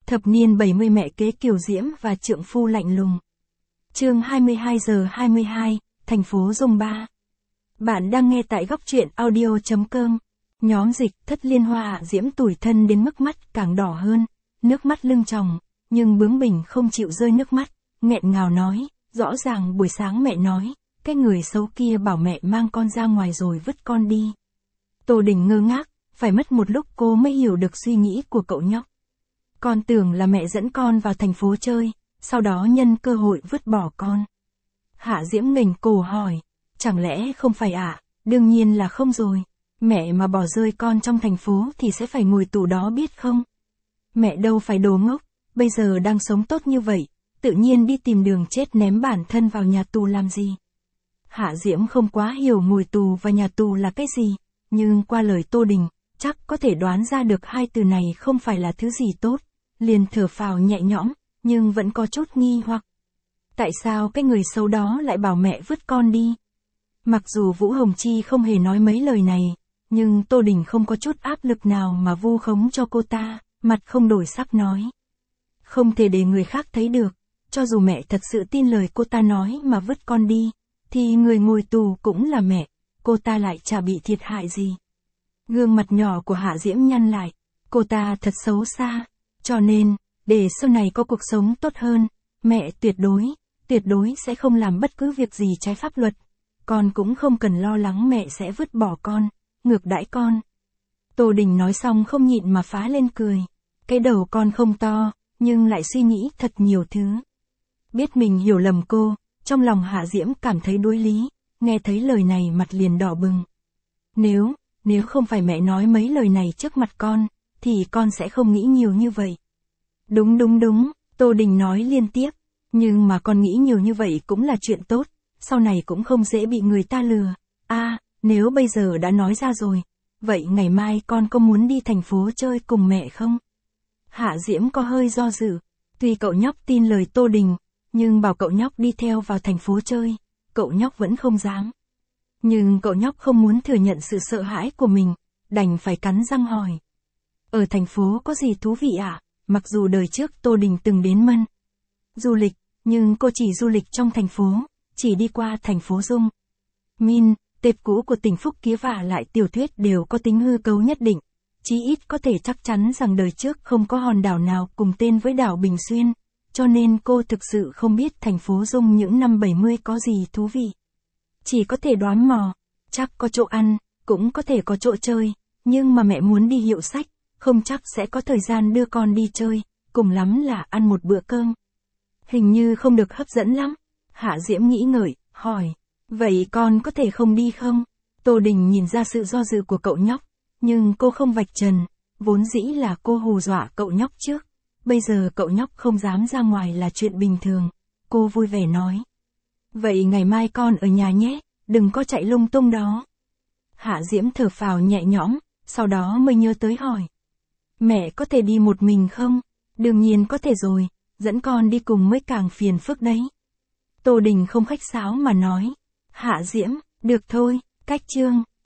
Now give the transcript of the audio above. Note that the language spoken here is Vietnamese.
Thập niên 70 mẹ kế Kiều Diễm và trượng phu lạnh lùng. Chương 22:22, thành phố Dung Ba. Bạn đang nghe tại góc truyện audio.com. Nhóm dịch Thất Liên Hoa Diễm tủi thân đến mức mắt càng đỏ hơn, nước mắt lưng tròng, nhưng bướng bỉnh không chịu rơi nước mắt, nghẹn ngào nói, rõ ràng buổi sáng mẹ nói, cái người xấu kia bảo mẹ mang con ra ngoài rồi vứt con đi. Tô Đình ngơ ngác, phải mất một lúc cô mới hiểu được suy nghĩ của cậu nhóc. Con tưởng là mẹ dẫn con vào thành phố chơi, sau đó nhân cơ hội vứt bỏ con. Hạ Diễm nghềnh cổ hỏi, chẳng lẽ không phải ạ? Đương nhiên là không rồi. Mẹ mà bỏ rơi con trong thành phố thì sẽ phải ngồi tù đó biết không? Mẹ đâu phải đồ ngốc, bây giờ đang sống tốt như vậy, tự nhiên đi tìm đường chết ném bản thân vào nhà tù làm gì? Hạ Diễm không quá hiểu ngồi tù và nhà tù là cái gì, nhưng qua lời Tô Đình, chắc có thể đoán ra được hai từ này không phải là thứ gì tốt, liền thở phào nhẹ nhõm, nhưng vẫn có chút nghi hoặc. Tại sao cái người xấu đó lại bảo mẹ vứt con đi? Mặc dù Vũ Hồng Chi không hề nói mấy lời này, nhưng Tô Đình không có chút áp lực nào mà vu khống cho cô ta, mặt không đổi sắc nói. Không thể để người khác thấy được, cho dù mẹ thật sự tin lời cô ta nói mà vứt con đi, thì người ngồi tù cũng là mẹ, cô ta lại chả bị thiệt hại gì. Gương mặt nhỏ của Hạ Diễm nhăn lại, cô ta thật xấu xa, cho nên, để sau này có cuộc sống tốt hơn, mẹ tuyệt đối sẽ không làm bất cứ việc gì trái pháp luật. Con cũng không cần lo lắng mẹ sẽ vứt bỏ con, ngược đãi con. Tô Đình nói xong không nhịn mà phá lên cười. Cái đầu con không to, nhưng lại suy nghĩ thật nhiều thứ. Biết mình hiểu lầm cô, trong lòng Hạ Diễm cảm thấy đối lý, nghe thấy lời này mặt liền đỏ bừng. Nếu không phải mẹ nói mấy lời này trước mặt con, thì con sẽ không nghĩ nhiều như vậy. Đúng, Tô Đình nói liên tiếp, nhưng mà con nghĩ nhiều như vậy cũng là chuyện tốt, sau này cũng không dễ bị người ta lừa. Nếu bây giờ đã nói ra rồi, vậy ngày mai con có muốn đi thành phố chơi cùng mẹ không? Hạ Diễm có hơi do dự, tuy cậu nhóc tin lời Tô Đình, nhưng bảo cậu nhóc đi theo vào thành phố chơi, cậu nhóc vẫn không dám. Nhưng cậu nhóc không muốn thừa nhận sự sợ hãi của mình, đành phải cắn răng hỏi. Ở thành phố có gì thú vị ạ? Mặc dù đời trước Tô Đình từng đến Mân du lịch, nhưng cô chỉ du lịch trong thành phố, chỉ đi qua thành phố Dung Min, tệp cũ của tỉnh Phúc Kía và lại tiểu thuyết đều có tính hư cấu nhất định, chí ít có thể chắc chắn rằng đời trước không có hòn đảo nào cùng tên với đảo Bình Xuyên, cho nên cô thực sự không biết thành phố Dung những năm 70 có gì thú vị. Chỉ có thể đoán mò, chắc có chỗ ăn, cũng có thể có chỗ chơi, nhưng mà mẹ muốn đi hiệu sách, không chắc sẽ có thời gian đưa con đi chơi, cùng lắm là ăn một bữa cơm. Hình như không được hấp dẫn lắm. Hạ Diễm nghĩ ngợi, hỏi, vậy con có thể không đi không? Tô Đình nhìn ra sự do dự của cậu nhóc, nhưng cô không vạch trần, vốn dĩ là cô hù dọa cậu nhóc trước. Bây giờ cậu nhóc không dám ra ngoài là chuyện bình thường, cô vui vẻ nói. Vậy ngày mai con ở nhà nhé, đừng có chạy lung tung đó. Hạ Diễm thở phào nhẹ nhõm, sau đó mới nhớ tới hỏi. Mẹ có thể đi một mình không? Đương nhiên có thể rồi, dẫn con đi cùng mới càng phiền phức đấy. Tô Đình không khách sáo mà nói. Hạ Diễm, được thôi, cách chương.